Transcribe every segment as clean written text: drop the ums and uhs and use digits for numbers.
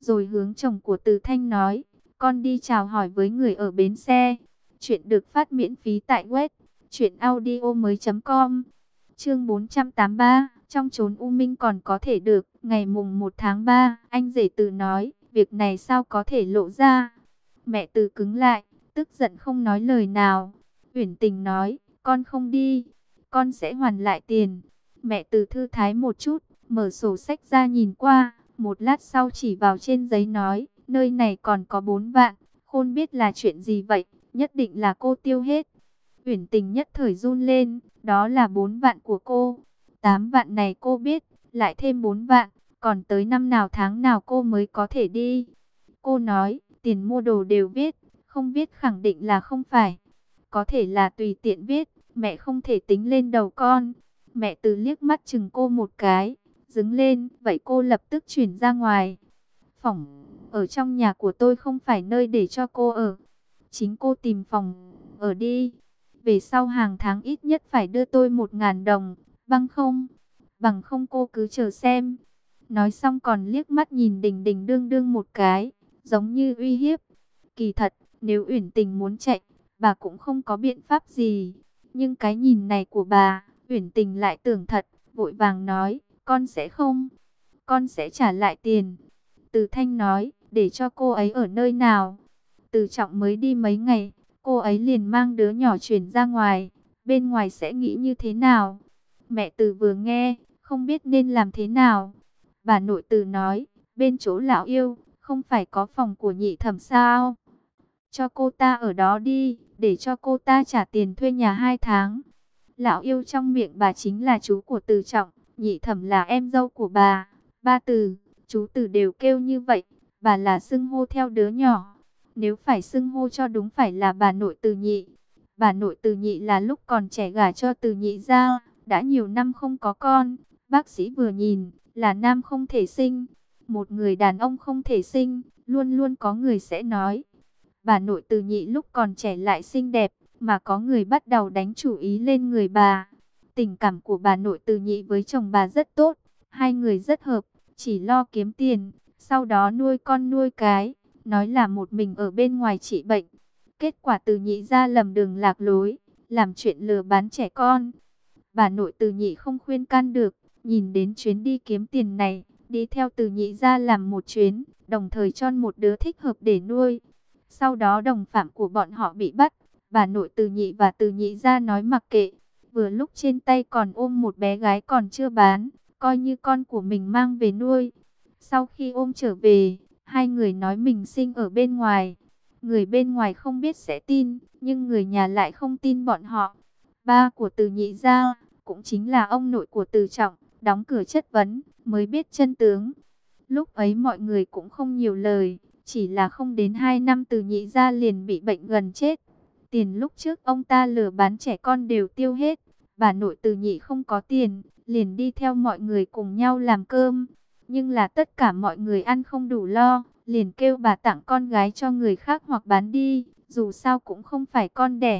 rồi hướng chồng của Từ Thanh nói, con đi chào hỏi với người ở bến xe. Chuyện được phát miễn phí tại web truyệnaudiomoi.com. Chương 483, trong chốn u minh còn có thể được. Ngày mùng 1 tháng 3, anh rể Từ nói, việc này sao có thể lộ ra. Mẹ Từ cứng lại, tức giận không nói lời nào. Uyển Tình nói, con không đi, con sẽ hoàn lại tiền. Mẹ Từ thư thái một chút, mở sổ sách ra nhìn qua, một lát sau chỉ vào trên giấy nói, nơi này còn có 4 vạn, Khôn biết là chuyện gì vậy, nhất định là cô tiêu hết. Uyển Tình nhất thời run lên, đó là 4 vạn của cô. 8 vạn này cô biết, lại thêm 4 vạn, còn tới năm nào tháng nào cô mới có thể đi. Cô nói, tiền mua đồ đều viết, không viết khẳng định là không phải. Có thể là tùy tiện viết, mẹ không thể tính lên đầu con. Mẹ Từ liếc mắt chừng cô một cái, đứng lên, vậy cô lập tức chuyển ra ngoài. Phòng ở trong nhà của tôi không phải nơi để cho cô ở. Chính cô tìm phòng ở đi. Về sau hàng tháng ít nhất phải đưa tôi 1.000 đồng, bằng không cô cứ chờ xem. Nói xong còn liếc mắt nhìn Đình Đình đương đương một cái, giống như uy hiếp. Kỳ thật, nếu Uyển Tình muốn chạy, bà cũng không có biện pháp gì. Nhưng cái nhìn này của bà, Uyển Tình lại tưởng thật, vội vàng nói, con sẽ trả lại tiền. Từ Thanh nói, để cho cô ấy ở nơi nào. Từ Trọng mới đi mấy ngày, cô ấy liền mang đứa nhỏ chuyển ra ngoài, bên ngoài sẽ nghĩ như thế nào? Mẹ Từ vừa nghe, không biết nên làm thế nào. Bà nội Từ nói, bên chỗ lão yêu, không phải có phòng của nhị thẩm sao? Cho cô ta ở đó đi, để cho cô ta trả tiền thuê nhà 2 tháng. Lão yêu trong miệng bà chính là chú của Từ Trọng, nhị thẩm là em dâu của bà. Ba Từ, chú Từ đều kêu như vậy, bà là xưng hô theo đứa nhỏ. Nếu phải xưng hô cho đúng phải là bà nội Từ Nhị. Bà nội Từ Nhị là lúc còn trẻ gả cho Từ Nhị ra, đã nhiều năm không có con. Bác sĩ vừa nhìn, là nam không thể sinh. Một người đàn ông không thể sinh, luôn luôn có người sẽ nói. Bà nội Từ Nhị lúc còn trẻ lại xinh đẹp, mà có người bắt đầu đánh chủ ý lên người bà. Tình cảm của bà nội Từ Nhị với chồng bà rất tốt, hai người rất hợp, chỉ lo kiếm tiền, sau đó nuôi con nuôi cái, nói là một mình ở bên ngoài trị bệnh. Kết quả Từ Nhị ra lầm đường lạc lối, làm chuyện lừa bán trẻ con. Bà nội Từ Nhị không khuyên can được, nhìn đến chuyến đi kiếm tiền này, đi theo Từ Nhị ra làm một chuyến, đồng thời chọn một đứa thích hợp để nuôi. Sau đó đồng phạm của bọn họ bị bắt, bà nội Từ Nhị và Từ Nhị ra nói mặc kệ. Vừa lúc trên tay còn ôm một bé gái còn chưa bán, coi như con của mình mang về nuôi. Sau khi ôm trở về, hai người nói mình sinh ở bên ngoài. Người bên ngoài không biết sẽ tin, nhưng người nhà lại không tin bọn họ. Ba của Từ Nhị ra, cũng chính là ông nội của Từ Trọng, đóng cửa chất vấn, mới biết chân tướng. Lúc ấy mọi người cũng không nhiều lời, chỉ là không đến 2 năm Từ Nhị ra liền bị bệnh gần chết. Tiền lúc trước ông ta lừa bán trẻ con đều tiêu hết. Bà nội Từ Nhị không có tiền, liền đi theo mọi người cùng nhau làm cơm. Nhưng là tất cả mọi người ăn không đủ lo, liền kêu bà tặng con gái cho người khác hoặc bán đi, dù sao cũng không phải con đẻ.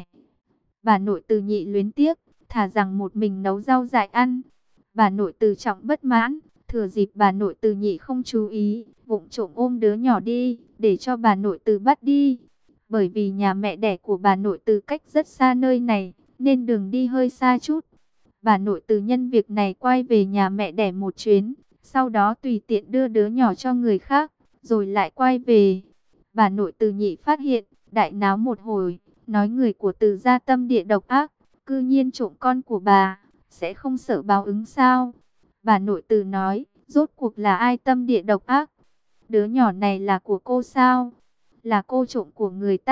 Bà nội Từ Nhị luyến tiếc, thà rằng một mình nấu rau dại ăn. Bà nội Từ Trọng bất mãn, thừa dịp bà nội Từ Nhị không chú ý, vụng trộm ôm đứa nhỏ đi, để cho bà nội Từ bắt đi. Bởi vì nhà mẹ đẻ của bà nội Từ cách rất xa nơi này, nên đường đi hơi xa chút. Bà nội Từ nhân việc này quay về nhà mẹ đẻ một chuyến, sau đó tùy tiện đưa đứa nhỏ cho người khác, rồi lại quay về. Bà nội Từ Nhị phát hiện, đại náo một hồi, nói người của Từ gia tâm địa độc ác, cư nhiên trộm con của bà, sẽ không sợ báo ứng sao? Bà nội Từ nói, rốt cuộc là ai tâm địa độc ác? Đứa nhỏ này là của cô sao? Là cô trộm của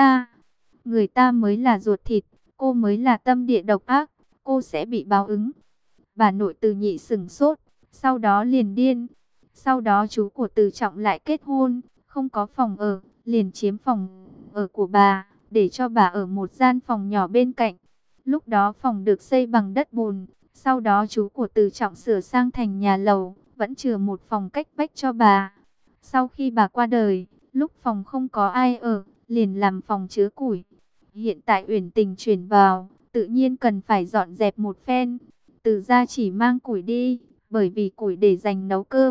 người ta mới là ruột thịt, cô mới là tâm địa độc ác, cô sẽ bị báo ứng. Bà nội Từ Nhị sững sốt, sau đó liền điên. Sau đó chú của Từ Trọng lại kết hôn, không có phòng ở, liền chiếm phòng ở của bà, để cho bà ở một gian phòng nhỏ bên cạnh. Lúc đó phòng được xây bằng đất bùn, sau đó chú của Từ Trọng sửa sang thành nhà lầu, vẫn chừa một phòng cách vách cho bà. Sau khi bà qua đời, lúc phòng không có ai ở, liền làm phòng chứa củi. Hiện tại Uyển Tình chuyển vào, tự nhiên cần phải dọn dẹp một phen. Từ gia chỉ mang củi đi, bởi vì củi để dành nấu cơm,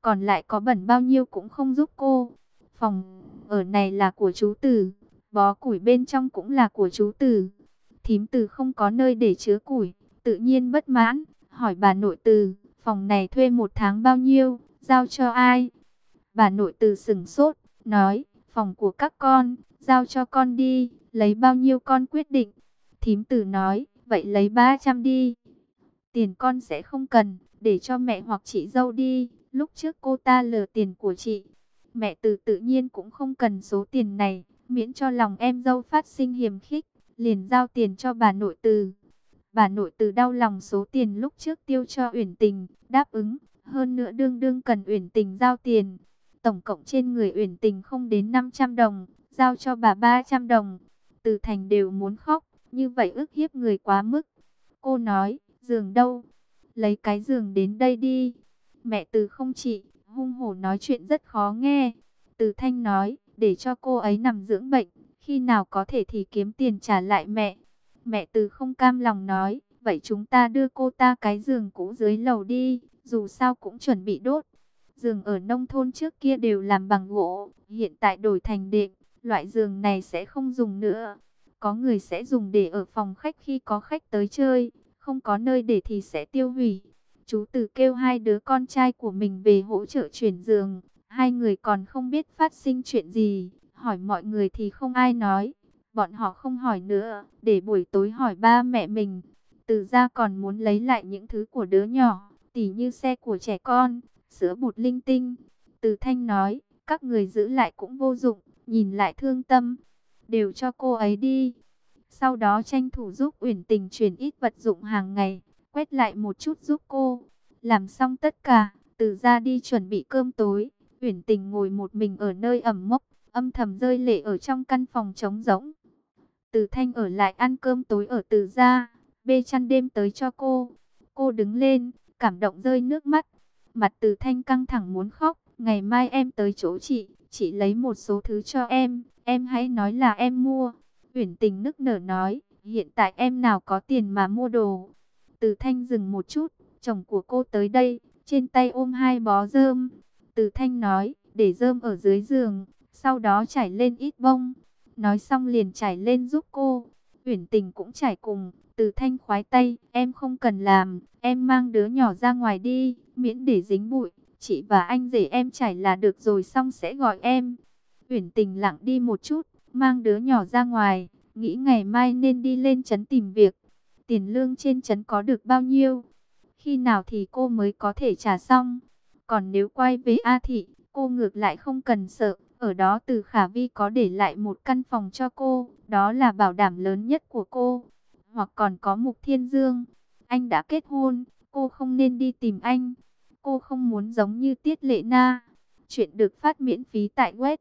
còn lại có bẩn bao nhiêu cũng không giúp cô. Phòng ở này là của chú Tử, bó củi bên trong cũng là của chú Tử. Thím Từ không có nơi để chứa củi, tự nhiên bất mãn, hỏi bà nội Từ, phòng này thuê một tháng bao nhiêu, giao cho ai? Bà nội Từ sững sốt, nói, phòng của các con, giao cho con đi, lấy bao nhiêu con quyết định. Thím Từ nói, vậy lấy 300 đi. Tiền con sẽ không cần, để cho mẹ hoặc chị dâu đi, lúc trước cô ta lừa tiền của chị. Mẹ Từ tự nhiên cũng không cần số tiền này, miễn cho lòng em dâu phát sinh hiềm khích, liền giao tiền cho bà nội Từ. Bà nội Từ đau lòng số tiền lúc trước tiêu cho Uyển Tình, đáp ứng, hơn nữa đương đương cần Uyển Tình giao tiền. Tổng cộng trên người Uyển Tình không đến 500 đồng, giao cho bà 300 đồng. Từ Thành đều muốn khóc, như vậy ức hiếp người quá mức. Cô nói, giường đâu? Lấy cái giường đến đây đi. Mẹ Từ không chịu, hung hổ nói chuyện rất khó nghe. Từ Thanh nói, để cho cô ấy nằm dưỡng bệnh, khi nào có thể thì kiếm tiền trả lại mẹ. Mẹ Từ không cam lòng nói, vậy chúng ta đưa cô ta cái giường cũ dưới lầu đi, dù sao cũng chuẩn bị đốt. Giường ở nông thôn trước kia đều làm bằng gỗ, hiện tại đổi thành đệm, loại giường này sẽ không dùng nữa. Có người sẽ dùng để ở phòng khách khi có khách tới chơi, không có nơi để thì sẽ tiêu hủy. Chú Từ kêu hai đứa con trai của mình về hỗ trợ chuyển giường, hai người còn không biết phát sinh chuyện gì, hỏi mọi người thì không ai nói. Bọn họ không hỏi nữa, để buổi tối hỏi ba mẹ mình. Từ ra còn muốn lấy lại những thứ của đứa nhỏ, tỉ như xe của trẻ con, sữa bột linh tinh. Từ Thanh nói, các người giữ lại cũng vô dụng, nhìn lại thương tâm, đều cho cô ấy đi. Sau đó tranh thủ giúp Uyển Tình chuyển ít vật dụng hàng ngày, quét lại một chút giúp cô. Làm xong tất cả, Từ ra đi chuẩn bị cơm tối. Uyển Tình ngồi một mình ở nơi ẩm mốc, âm thầm rơi lệ ở trong căn phòng trống rỗng. Từ Thanh ở lại ăn cơm tối ở Từ gia, bê chăn đêm tới cho cô. Cô đứng lên, cảm động rơi nước mắt. Mặt Từ Thanh căng thẳng muốn khóc. Ngày mai em tới chỗ chị lấy một số thứ cho em hãy nói là em mua. Uyển Tình nức nở nói, hiện tại em nào có tiền mà mua đồ. Từ Thanh dừng một chút, chồng của cô tới đây, trên tay ôm hai bó rơm. Từ Thanh nói, để rơm ở dưới giường, sau đó trải lên ít bông. Nói xong liền trải lên giúp cô. Uyển Tình cũng trải cùng. Từ Thanh khoái tay, em không cần làm, em mang đứa nhỏ ra ngoài đi, miễn để dính bụi. Chị và anh rể em trải là được rồi, xong sẽ gọi em. Uyển Tình lặng đi một chút, mang đứa nhỏ ra ngoài, nghĩ ngày mai nên đi lên trấn tìm việc. Tiền lương trên trấn có được bao nhiêu? Khi nào thì cô mới có thể trả xong? Còn nếu quay về A Thị, cô ngược lại không cần sợ. Ở đó Từ Khả Vi có để lại một căn phòng cho cô, đó là bảo đảm lớn nhất của cô. Hoặc còn có Mục Thiên Dương, anh đã kết hôn, cô không nên đi tìm anh. Cô không muốn giống như Tiết Lệ Na. Chuyện được phát miễn phí tại web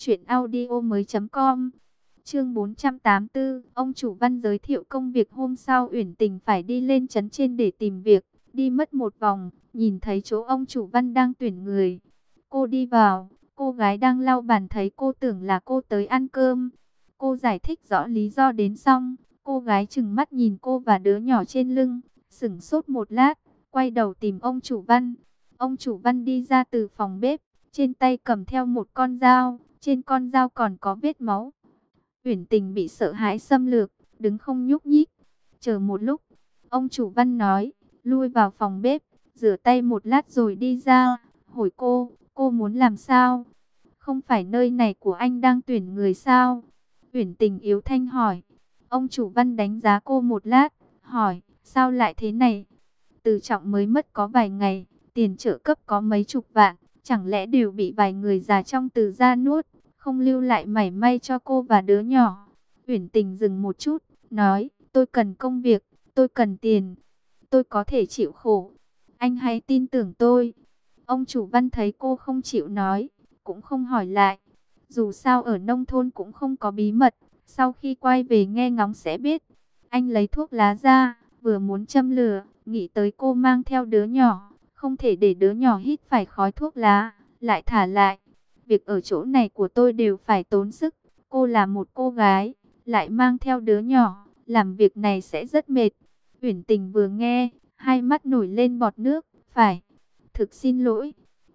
truyệnaudiomoi.com. Chương 484, ông chủ Văn giới thiệu công việc. Hôm sau Uyển Tình phải đi lên trấn trên để tìm việc, đi mất một vòng, nhìn thấy chỗ ông chủ Văn đang tuyển người. Cô đi vào, cô gái đang lau bàn thấy cô tưởng là cô tới ăn cơm. Cô giải thích rõ lý do đến xong, cô gái trừng mắt nhìn cô và đứa nhỏ trên lưng, sững sốt một lát, quay đầu tìm ông chủ Văn. Ông chủ Văn đi ra từ phòng bếp, trên tay cầm theo một con dao, trên con dao còn có vết máu. Uyển Tình bị sợ hãi xâm lược, đứng không nhúc nhích. Chờ một lúc, ông chủ Văn nói, lui vào phòng bếp, rửa tay một lát rồi đi ra. Hỏi cô muốn làm sao? Không phải nơi này của anh đang tuyển người sao? Uyển Tình yếu thanh hỏi. Ông chủ Văn đánh giá cô một lát, hỏi, sao lại thế này? Từ Trọng mới mất có vài ngày, tiền trợ cấp có mấy chục vạn, chẳng lẽ đều bị vài người già trong Từ gia nuốt, không lưu lại mảy may cho cô và đứa nhỏ? Uyển Tình dừng một chút, nói, tôi cần công việc, tôi cần tiền, tôi có thể chịu khổ. Anh hãy tin tưởng tôi. Ông chủ Văn thấy cô không chịu nói, cũng không hỏi lại. Dù sao ở nông thôn cũng không có bí mật, sau khi quay về nghe ngóng sẽ biết. Anh lấy thuốc lá ra, vừa muốn châm lửa, nghĩ tới cô mang theo đứa nhỏ, không thể để đứa nhỏ hít phải khói thuốc lá, lại thả lại. Việc ở chỗ này của tôi đều phải tốn sức, cô là một cô gái, lại mang theo đứa nhỏ, làm việc này sẽ rất mệt. Uyển Tình vừa nghe, hai mắt nổi lên bọt nước, phải, thực xin lỗi.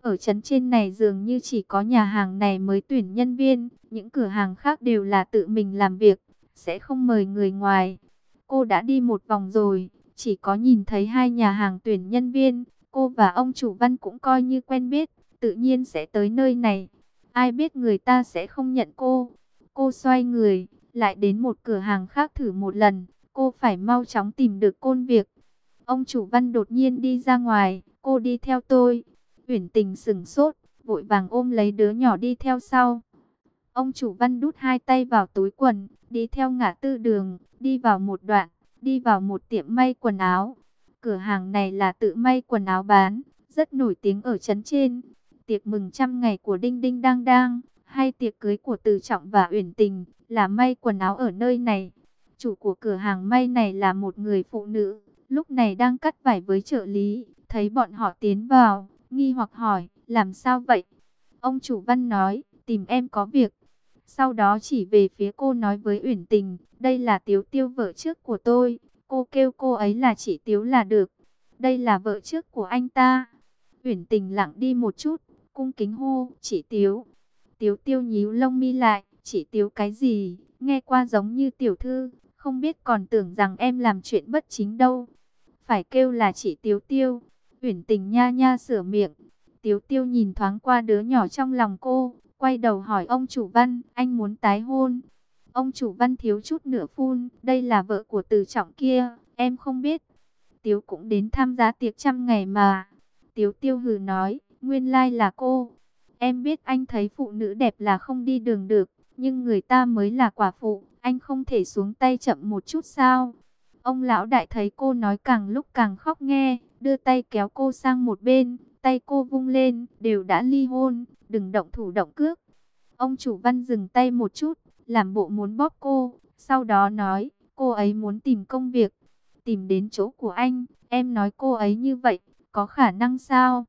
Ở trấn trên này dường như chỉ có nhà hàng này mới tuyển nhân viên, những cửa hàng khác đều là tự mình làm việc, sẽ không mời người ngoài. Cô đã đi một vòng rồi, chỉ có nhìn thấy 2 nhà hàng tuyển nhân viên, cô và ông chủ Văn cũng coi như quen biết, tự nhiên sẽ tới nơi này. Ai biết người ta sẽ không nhận cô. Cô xoay người, lại đến một cửa hàng khác thử một lần, cô phải mau chóng tìm được công việc. Ông chủ Văn đột nhiên đi ra ngoài, cô đi theo tôi. Uyển Tình sững sốt, vội vàng ôm lấy đứa nhỏ đi theo sau. Ông chủ Văn đút 2 tay vào túi quần, đi theo ngã tư đường, đi vào một đoạn, đi vào một tiệm may quần áo. Cửa hàng này là tự may quần áo bán, rất nổi tiếng ở trấn trên. Tiệc mừng 100 ngày của Đinh Đinh Đang Đang, hay tiệc cưới của Từ Trọng và Uyển Tình, là may quần áo ở nơi này. Chủ của cửa hàng may này là một người phụ nữ, lúc này đang cắt vải với trợ lý, thấy bọn họ tiến vào, nghi hoặc hỏi, làm sao vậy? Ông chủ Văn nói, tìm em có việc. Sau đó chỉ về phía cô nói với Uyển Tình, đây là Tiếu Tiêu vợ trước của tôi, cô kêu cô ấy là chị Tiếu là được. Đây là vợ trước của anh ta. Uyển Tình lặng đi một chút, cung kính hô, chị Tiếu. Tiếu Tiêu nhíu lông mi lại, chị Tiếu cái gì, nghe qua giống như tiểu thư, không biết còn tưởng rằng em làm chuyện bất chính đâu. Phải kêu là chị Tiếu Tiêu. Uyển Tình nha nha sửa miệng. Tiếu Tiêu nhìn thoáng qua đứa nhỏ trong lòng cô, quay đầu hỏi ông chủ Văn, anh muốn tái hôn? Ông chủ Văn thiếu chút nữa phun, đây là vợ của Từ Trọng kia, em không biết. Tiếu cũng đến tham gia tiệc 100 ngày mà. Tiếu Tiêu hừ nói, nguyên lai là cô. Em biết anh thấy phụ nữ đẹp là không đi đường được, nhưng người ta mới là quả phụ, anh không thể xuống tay chậm một chút sao? Ông lão đại thấy cô nói càng lúc càng khóc nghe, đưa tay kéo cô sang một bên, tay cô vung lên, đều đã ly hôn, đừng động thủ động cước. Ông chủ Văn dừng tay một chút, làm bộ muốn bóp cô, sau đó nói, cô ấy muốn tìm công việc, tìm đến chỗ của anh, em nói cô ấy như vậy, có khả năng sao?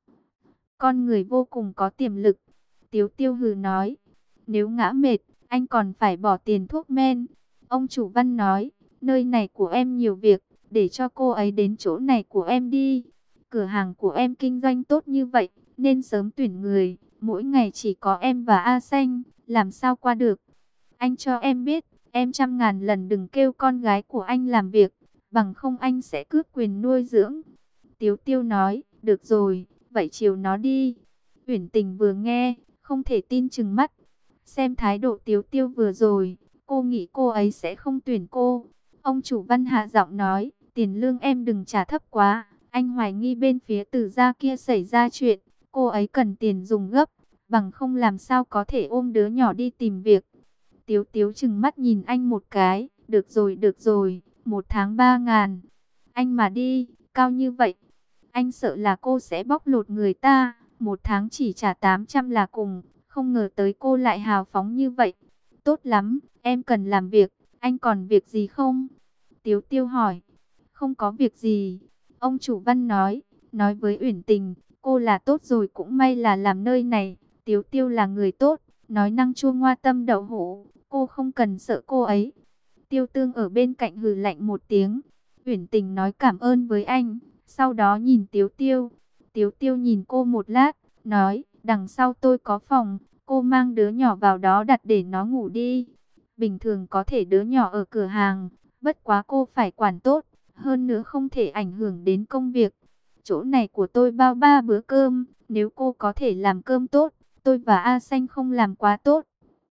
Con người vô cùng có tiềm lực. Tiếu Tiêu hừ nói, nếu ngã mệt, anh còn phải bỏ tiền thuốc men. Ông chủ Văn nói, nơi này của em nhiều việc, để cho cô ấy đến chỗ này của em đi. Cửa hàng của em kinh doanh tốt như vậy, nên sớm tuyển người. Mỗi ngày chỉ có em và A Xanh, làm sao qua được. Anh cho em biết, em 100.000 lần đừng kêu con gái của anh làm việc, bằng không anh sẽ cướp quyền nuôi dưỡng. Tiếu Tiêu nói, được rồi, vậy chiều nó đi. Uyển Tình vừa nghe, không thể tin chừng mắt. Xem thái độ Tiếu Tiêu vừa rồi, cô nghĩ cô ấy sẽ không tuyển cô. Ông chủ Văn hạ giọng nói, tiền lương em đừng trả thấp quá. Anh hoài nghi bên phía Từ gia kia xảy ra chuyện, cô ấy cần tiền dùng gấp, bằng không làm sao có thể ôm đứa nhỏ đi tìm việc. Tiếu Tiếu chừng mắt nhìn anh một cái, được rồi, 1 tháng 3.000. Anh mà đi, cao như vậy. Anh sợ là cô sẽ bóc lột người ta, 1 tháng chỉ trả 800 là cùng, không ngờ tới cô lại hào phóng như vậy. Tốt lắm, em cần làm việc, anh còn việc gì không? Tiếu Tiêu hỏi. Không có việc gì, ông chủ Văn nói với Uyển Tình, cô là tốt rồi cũng may là làm nơi này, Tiếu Tiêu là người tốt, nói năng chua ngoa tâm đậu hũ, cô không cần sợ cô ấy. Tiêu Tương ở bên cạnh hừ lạnh một tiếng. Uyển Tình nói cảm ơn với anh, sau đó nhìn Tiếu Tiêu. Tiếu Tiêu nhìn cô một lát, nói, đằng sau tôi có phòng, cô mang đứa nhỏ vào đó đặt để nó ngủ đi. Bình thường có thể đứa nhỏ ở cửa hàng, bất quá cô phải quản tốt, hơn nữa không thể ảnh hưởng đến công việc. Chỗ này của tôi bao 3 bữa cơm, nếu cô có thể làm cơm tốt, tôi và A Xanh không làm quá tốt.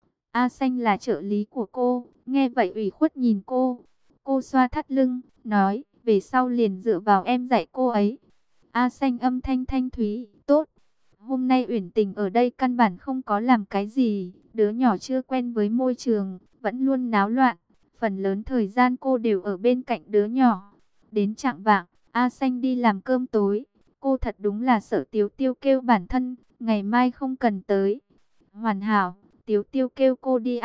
A Xanh là trợ lý của cô, nghe vậy ủy khuất nhìn cô. Cô xoa thắt lưng, nói, về sau liền dựa vào em dạy cô ấy. A Xanh âm thanh thanh thúy, tốt. Hôm nay Uyển Tình ở đây căn bản không có làm cái gì, đứa nhỏ chưa quen với môi trường, vẫn luôn náo loạn. Phần lớn thời gian cô đều ở bên cạnh đứa nhỏ. Đến chạng vạng, A Xanh đi làm cơm tối. Cô thật đúng là sợ Tiếu Tiêu kêu bản thân, ngày mai không cần tới. Hoàn hảo, Tiếu Tiêu kêu cô đi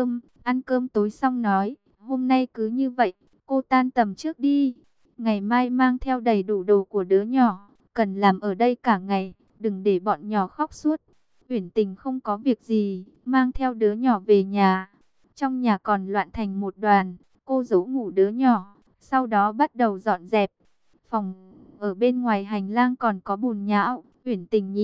ăn cơm tối xong nói, hôm nay cứ như vậy, cô tan tầm trước đi. Ngày mai mang theo đầy đủ đồ của đứa nhỏ, cần làm ở đây cả ngày, đừng để bọn nhỏ khóc suốt. Uyển Tình không có việc gì, mang theo đứa nhỏ về nhà. Trong nhà còn loạn thành một đoàn, cô giấu ngủ đứa nhỏ, sau đó bắt đầu dọn dẹp. Phòng ở bên ngoài hành lang còn có bùn nhão, Uyển Tình nhìn,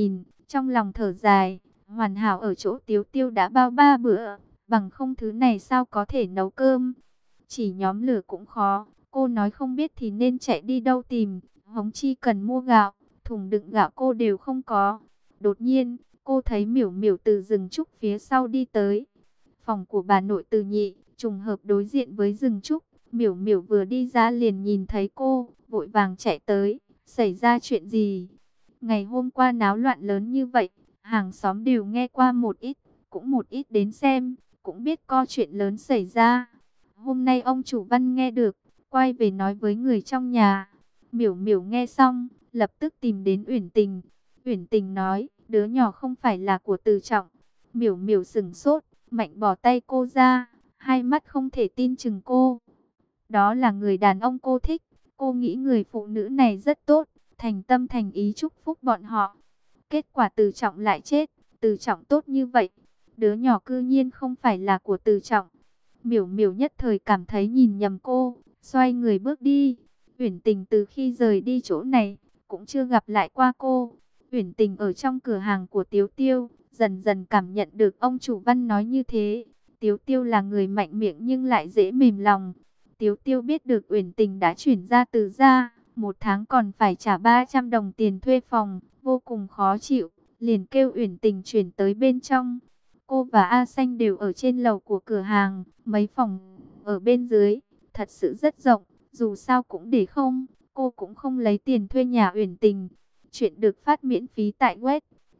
Trong lòng thở dài, hoàn hảo ở chỗ Tiếu Tiêu đã bao 3 bữa, bằng không thứ này sao có thể nấu cơm. Chỉ nhóm lửa cũng khó, cô nói không biết thì nên chạy đi đâu tìm, Hống Chi cần mua gạo, thùng đựng gạo cô đều không có. Đột nhiên, cô thấy Miểu Miểu từ rừng trúc phía sau đi tới. Phòng của bà nội Từ Nhị, trùng hợp đối diện với rừng trúc. Miểu Miểu vừa đi ra liền nhìn thấy cô, vội vàng chạy tới. Xảy ra chuyện gì? Ngày hôm qua náo loạn lớn như vậy, hàng xóm đều nghe qua một ít, cũng một ít đến xem, cũng biết có chuyện lớn xảy ra. Hôm nay ông chủ Văn nghe được, quay về nói với người trong nhà. Miểu Miểu nghe xong, lập tức tìm đến Uyển Tình. Uyển Tình nói, đứa nhỏ không phải là của Từ Trọng. Miểu Miểu sững sốt, mạnh bỏ tay cô ra, hai mắt không thể tin chừng cô. Đó là người đàn ông cô thích, cô nghĩ người phụ nữ này rất tốt, thành tâm thành ý chúc phúc bọn họ. Kết quả Từ Trọng lại chết, Từ Trọng tốt như vậy, đứa nhỏ cư nhiên không phải là của Từ Trọng. Miểu Miểu nhất thời cảm thấy nhìn nhầm cô, xoay người bước đi. Uyển Tình từ khi rời đi chỗ này, cũng chưa gặp lại qua cô. Uyển Tình ở trong cửa hàng của Tiếu Tiêu, dần dần cảm nhận được ông chủ Văn nói như thế. Tiếu Tiêu là người mạnh miệng nhưng lại dễ mềm lòng. Tiếu Tiêu biết được Uyển Tình đã chuyển ra Từ gia, một tháng còn phải trả 300 đồng tiền thuê phòng, vô cùng khó chịu, liền kêu Uyển Tình chuyển tới bên trong. Cô và A Xanh đều ở trên lầu của cửa hàng, mấy phòng ở bên dưới, thật sự rất rộng, dù sao cũng để không, cô cũng không lấy tiền thuê nhà Uyển Tình. Chuyện được phát miễn phí tại web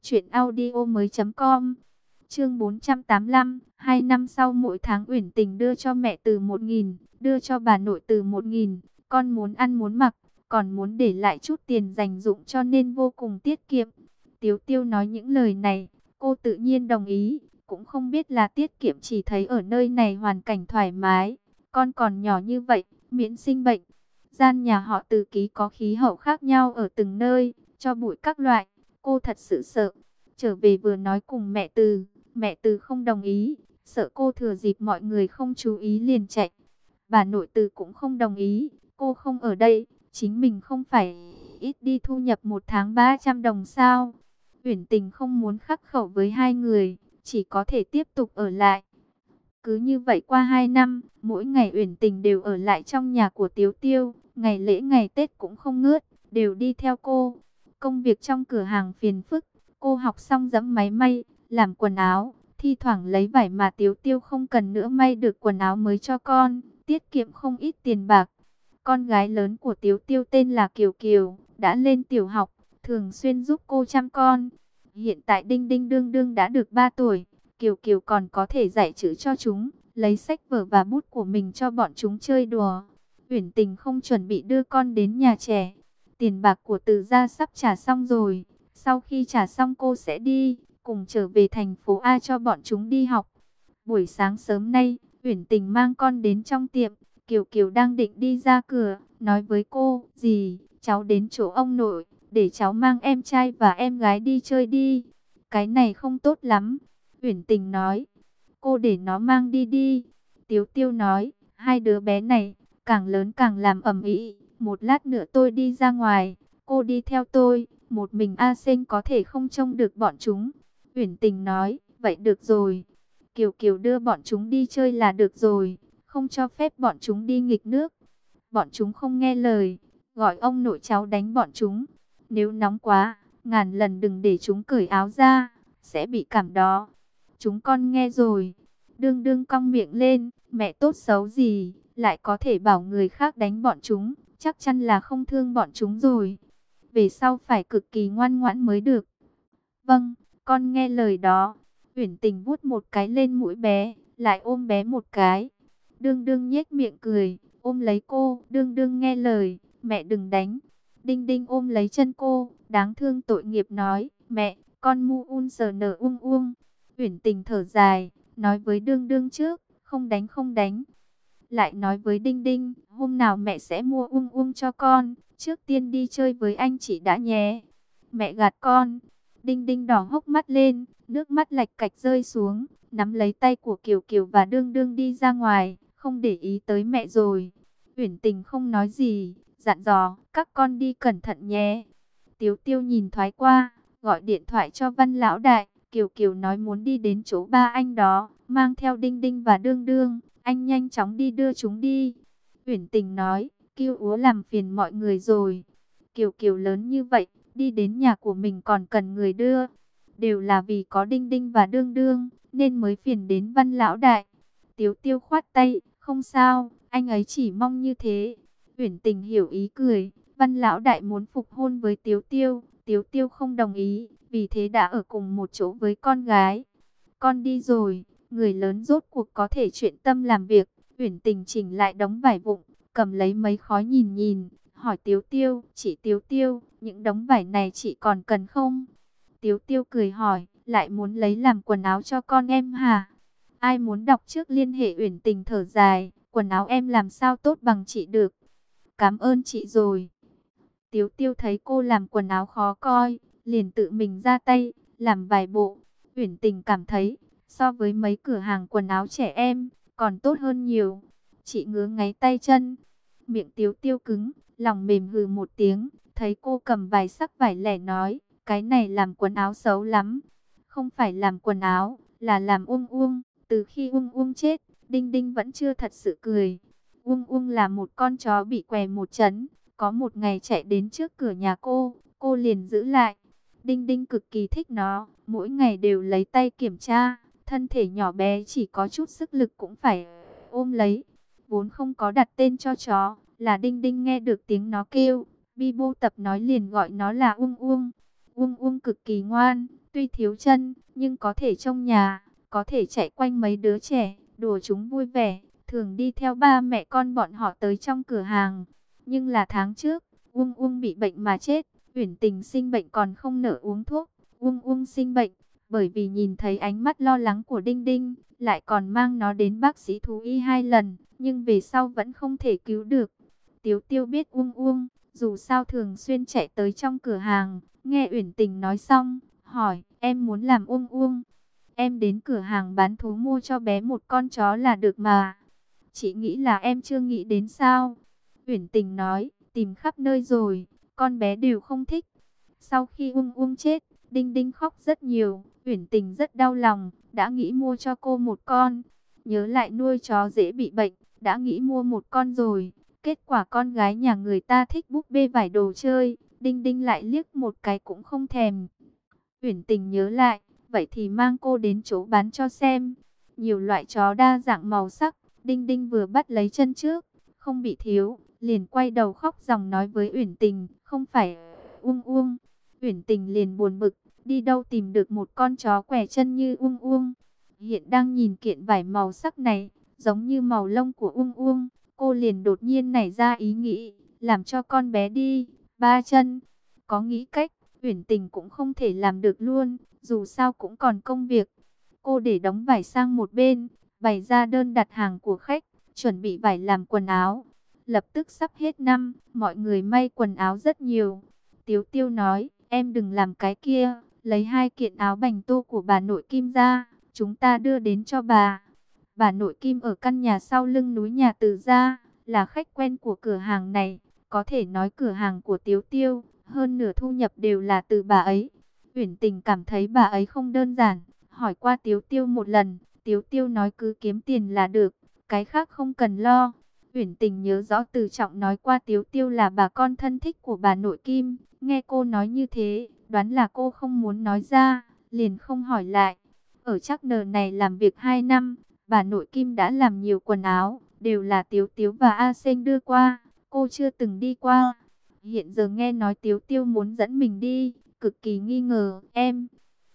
truyệnaudiomoi.com. Chương 485, 2 năm sau mỗi tháng Uyển Tình đưa cho mẹ Từ 1.000, đưa cho bà nội Từ 1.000, con muốn ăn muốn mặc, còn muốn để lại chút tiền dành dụm cho nên vô cùng tiết kiệm. Tiếu Tiêu nói những lời này, cô tự nhiên đồng ý, cũng không biết là tiết kiệm chỉ thấy ở nơi này hoàn cảnh thoải mái, con còn nhỏ như vậy, miễn sinh bệnh. Gian nhà họ Từ ký có khí hậu khác nhau ở từng nơi, cho bụi các loại, cô thật sự sợ. Trở về vừa nói cùng mẹ Từ không đồng ý, sợ cô thừa dịp mọi người không chú ý liền chạy. Bà nội Từ cũng không đồng ý, cô không ở đây, chính mình không phải ít đi thu nhập một tháng 300 đồng sao. Uyển Tình không muốn khắc khẩu với hai người, chỉ có thể tiếp tục ở lại. Cứ như vậy qua 2 năm, mỗi ngày Uyển Tình đều ở lại trong nhà của Tiếu Tiêu, ngày lễ ngày Tết cũng không ngớt, đều đi theo cô. Công việc trong cửa hàng phiền phức, cô học xong dẫm máy may, làm quần áo, thi thoảng lấy vải mà Tiếu Tiêu không cần nữa may được quần áo mới cho con, tiết kiệm không ít tiền bạc. Con gái lớn của Tiếu Tiêu tên là Kiều Kiều, đã lên tiểu học, thường xuyên giúp cô chăm con. Hiện tại Đinh Đinh Đương Đương đã được 3 tuổi, Kiều Kiều còn có thể dạy chữ cho chúng, lấy sách vở và bút của mình cho bọn chúng chơi đùa. Uyển Tình không chuẩn bị đưa con đến nhà trẻ. Tiền bạc của Từ gia sắp trả xong rồi, sau khi trả xong cô sẽ đi, cùng trở về thành phố A cho bọn chúng đi học. Buổi sáng sớm nay, Uyển Tình mang con đến trong tiệm, Kiều Kiều đang định đi ra cửa, nói với cô, dì, cháu đến chỗ ông nội, để cháu mang em trai và em gái đi chơi đi. Cái này không tốt lắm, Uyển Tình nói, cô để nó mang đi đi. Tiếu Tiêu nói, hai đứa bé này, càng lớn càng làm ầm ĩ, một lát nữa tôi đi ra ngoài, cô đi theo tôi, một mình A Sinh có thể không trông được bọn chúng. Uyển Tình nói, vậy được rồi, Kiều Kiều đưa bọn chúng đi chơi là được rồi, không cho phép bọn chúng đi nghịch nước. Bọn chúng không nghe lời, gọi ông nội cháu đánh bọn chúng. Nếu nóng quá, ngàn lần đừng để chúng cởi áo ra, sẽ bị cảm đó. Chúng con nghe rồi. Đương Đương cong miệng lên, mẹ tốt xấu gì, lại có thể bảo người khác đánh bọn chúng, chắc chắn là không thương bọn chúng rồi. Về sau phải cực kỳ ngoan ngoãn mới được. Vâng, con nghe lời đó. Uyển Tình vuốt một cái lên mũi bé, lại ôm bé một cái. Đương Đương nhếch miệng cười, ôm lấy cô. Đương Đương nghe lời, mẹ đừng đánh. Đinh Đinh ôm lấy chân cô, đáng thương tội nghiệp nói, mẹ, con mu un sờ nở uông. Uyển Tình thở dài, nói với Đương Đương trước, không đánh không đánh. Lại nói với Đinh Đinh, hôm nào mẹ sẽ mua cho con, trước tiên đi chơi với anh chị đã nhé. Mẹ gạt con. Đinh Đinh đỏ hốc mắt lên, nước mắt lạch cạch rơi xuống, nắm lấy tay của Kiều Kiều và Đương Đương đi ra ngoài, không để ý tới mẹ rồi. Uyển Tình không nói gì, dặn dò, các con đi cẩn thận nhé. Tiếu Tiêu nhìn thoáng qua, gọi điện thoại cho Văn lão đại. Kiều Kiều nói muốn đi đến chỗ ba anh đó, mang theo Đinh Đinh và Đương Đương, anh nhanh chóng đi đưa chúng đi. Uyển Tình nói, Kiều Úa làm phiền mọi người rồi. Kiều Kiều lớn như vậy, đi đến nhà của mình còn cần người đưa. Đều là vì có Đinh Đinh và Đương Đương, nên mới phiền đến Văn lão đại. Tiếu Tiêu khoát tay, không sao, anh ấy chỉ mong như thế. Uyển Tình hiểu ý cười, Văn lão đại muốn phục hôn với Tiếu Tiêu, Tiếu Tiêu không đồng ý, vì thế đã ở cùng một chỗ với con gái. Con đi rồi, người lớn rốt cuộc có thể chuyện tâm làm việc. Uyển Tình chỉnh lại đống vải vụn, cầm lấy mấy khói nhìn nhìn, hỏi Tiếu Tiêu, chị Tiếu Tiêu, những đống vải này chị còn cần không? Tiếu Tiêu cười hỏi, lại muốn lấy làm quần áo cho con em hả? Ai muốn đọc trước liên hệ. Uyển Tình thở dài, quần áo em làm sao tốt bằng chị được. Cảm ơn chị rồi. Tiếu Tiêu thấy cô làm quần áo khó coi, liền tự mình ra tay, làm vài bộ. Uyển Tình cảm thấy, so với mấy cửa hàng quần áo trẻ em, còn tốt hơn nhiều. Chị ngứa ngáy tay chân. Miệng Tiếu Tiêu cứng, lòng mềm hừ một tiếng, thấy cô cầm vài sắc vải lẻ nói, cái này làm quần áo xấu lắm. Không phải làm quần áo, là làm Uông Uông. Từ khi Uông Uông chết, Đinh Đinh vẫn chưa thật sự cười. Uông Uông là một con chó bị què một chấn, có một ngày chạy đến trước cửa nhà cô liền giữ lại. Đinh Đinh cực kỳ thích nó, mỗi ngày đều lấy tay kiểm tra, thân thể nhỏ bé chỉ có chút sức lực cũng phải ôm lấy. Vốn không có đặt tên cho chó, là Đinh Đinh nghe được tiếng nó kêu, Bibo tập nói liền gọi nó là Uông Uông. Uông Uông cực kỳ ngoan, tuy thiếu chân, nhưng có thể trông nhà, có thể chạy quanh mấy đứa trẻ, đùa chúng vui vẻ, thường đi theo ba mẹ con bọn họ tới trong cửa hàng. Nhưng là tháng trước, Uông Uông bị bệnh mà chết. Uyển Tình sinh bệnh còn không nỡ uống thuốc. Uông Uông sinh bệnh, bởi vì nhìn thấy ánh mắt lo lắng của Đinh Đinh, lại còn mang nó đến bác sĩ thú y 2 lần, nhưng về sau vẫn không thể cứu được. Tiếu Tiêu biết Uông Uông, dù sao thường xuyên chạy tới trong cửa hàng, nghe Uyển Tình nói xong, hỏi, em muốn làm Uông Uông. Em đến cửa hàng bán thú mua cho bé một con chó là được mà. Chị nghĩ là em chưa nghĩ đến sao? Uyển Tình nói, tìm khắp nơi rồi, con bé đều không thích. Sau khi Uông Uông chết, Đinh Đinh khóc rất nhiều, Uyển Tình rất đau lòng, đã nghĩ mua cho cô một con. Nhớ lại nuôi chó dễ bị bệnh, đã nghĩ mua một con rồi. Kết quả con gái nhà người ta thích búp bê vải đồ chơi, Đinh Đinh lại liếc một cái cũng không thèm. Uyển Tình nhớ lại, vậy thì mang cô đến chỗ bán cho xem. Nhiều loại chó đa dạng màu sắc, Đinh Đinh vừa bắt lấy chân trước, không bị thiếu, liền quay đầu khóc ròng nói với Uyển Tình, không phải Uông Uông. Uyển Tình liền buồn bực, đi đâu tìm được một con chó què chân như Uông Uông. Hiện đang nhìn kiện vải màu sắc này, giống như màu lông của Uông Uông, cô liền đột nhiên nảy ra ý nghĩ, làm cho con bé đi, 3 chân. Có nghĩ cách, Uyển Tình cũng không thể làm được luôn, dù sao cũng còn công việc. Cô để đóng vải sang một bên, bày ra đơn đặt hàng của khách, chuẩn bị vải làm quần áo. Lập tức sắp hết năm, mọi người may quần áo rất nhiều. Tiếu Tiêu nói, em đừng làm cái kia, lấy 2 kiện áo bành tô của bà nội Kim ra, chúng ta đưa đến cho bà. Bà nội Kim ở căn nhà sau lưng núi nhà Từ gia, là khách quen của cửa hàng này, có thể nói cửa hàng của Tiếu Tiêu, hơn nửa thu nhập đều là từ bà ấy. Uyển Tình cảm thấy bà ấy không đơn giản, hỏi qua Tiếu Tiêu một lần, Tiếu Tiêu nói cứ kiếm tiền là được, cái khác không cần lo. Uyển Tình nhớ rõ Từ Trọng nói qua Tiếu Tiêu là bà con thân thích của bà nội Kim, nghe cô nói như thế, đoán là cô không muốn nói ra, liền không hỏi lại. Ở Trắc Nờ này làm việc 2 năm, bà nội Kim đã làm nhiều quần áo, đều là Tiếu Tiếu và A Sên đưa qua, cô chưa từng đi qua. Hiện giờ nghe nói Tiếu Tiêu muốn dẫn mình đi, cực kỳ nghi ngờ. Em,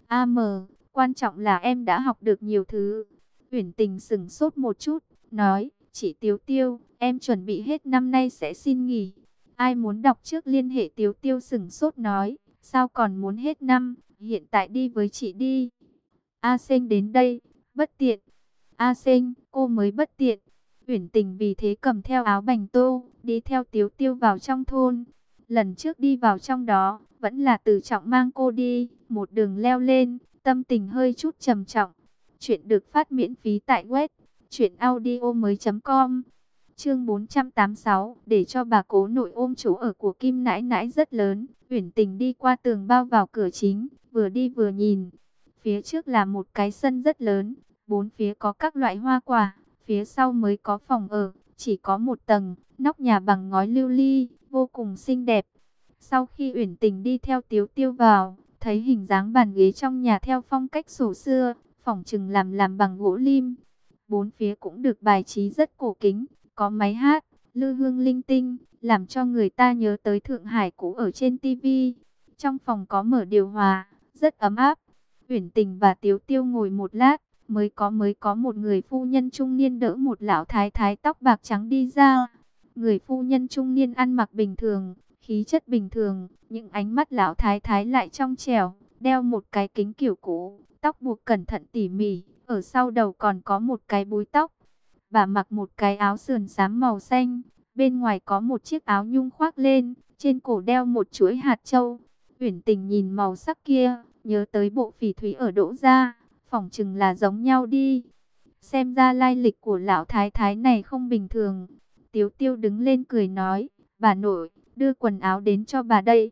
quan trọng là em đã học được nhiều thứ. Uyển Tình sững sốt một chút, nói, chị Tiếu Tiêu, em chuẩn bị hết năm nay sẽ xin nghỉ. Ai muốn đọc trước liên hệ. Tiếu Tiêu sững sốt nói, sao còn muốn hết năm, hiện tại đi với chị đi. A Sên đến đây, bất tiện. A Sên, cô mới bất tiện. Uyển Tình vì thế cầm theo áo bành tô, đi theo Tiếu Tiêu vào trong thôn. Lần trước đi vào trong đó, vẫn là Từ Trọng mang cô đi, một đường leo lên, tâm tình hơi chút trầm trọng. Chuyện được phát miễn phí tại web truyệnaudiomoi.com. Chương 486, để cho bà cố nội ôm chỗ ở của Kim Nãi Nãi rất lớn. Uyển Tình đi qua tường bao vào cửa chính, vừa đi vừa nhìn. Phía trước là một cái sân rất lớn, bốn phía có các loại hoa quả, phía sau mới có phòng ở, chỉ có một tầng, nóc nhà bằng ngói lưu ly, vô cùng xinh đẹp. Sau khi Uyển Tình đi theo Tiếu Tiêu vào, thấy hình dáng bàn ghế trong nhà theo phong cách cổ xưa, phỏng chừng làm bằng gỗ lim. Bốn phía cũng được bài trí rất cổ kính, có máy hát, lư hương linh tinh, làm cho người ta nhớ tới Thượng Hải cũ ở trên tivi. Trong phòng có mở điều hòa, rất ấm áp. Uyển Tình và Tiếu Tiêu ngồi một lát, mới có một người phu nhân trung niên đỡ một lão thái thái tóc bạc trắng đi ra. Người phu nhân trung niên ăn mặc bình thường, khí chất bình thường, những ánh mắt lão thái thái lại trong trẻo, đeo một cái kính kiểu cũ, tóc buộc cẩn thận tỉ mỉ, ở sau đầu còn có một cái búi tóc. Bà mặc một cái áo sườn xám màu xanh, bên ngoài có một chiếc áo nhung khoác lên, trên cổ đeo một chuỗi hạt châu. Uyển Tình nhìn màu sắc kia, nhớ tới bộ phỉ thúy ở Đỗ gia, phỏng chừng là giống nhau đi. Xem ra lai lịch của lão thái thái này không bình thường. Tiếu Tiêu đứng lên cười nói, bà nội, đưa quần áo đến cho bà đây.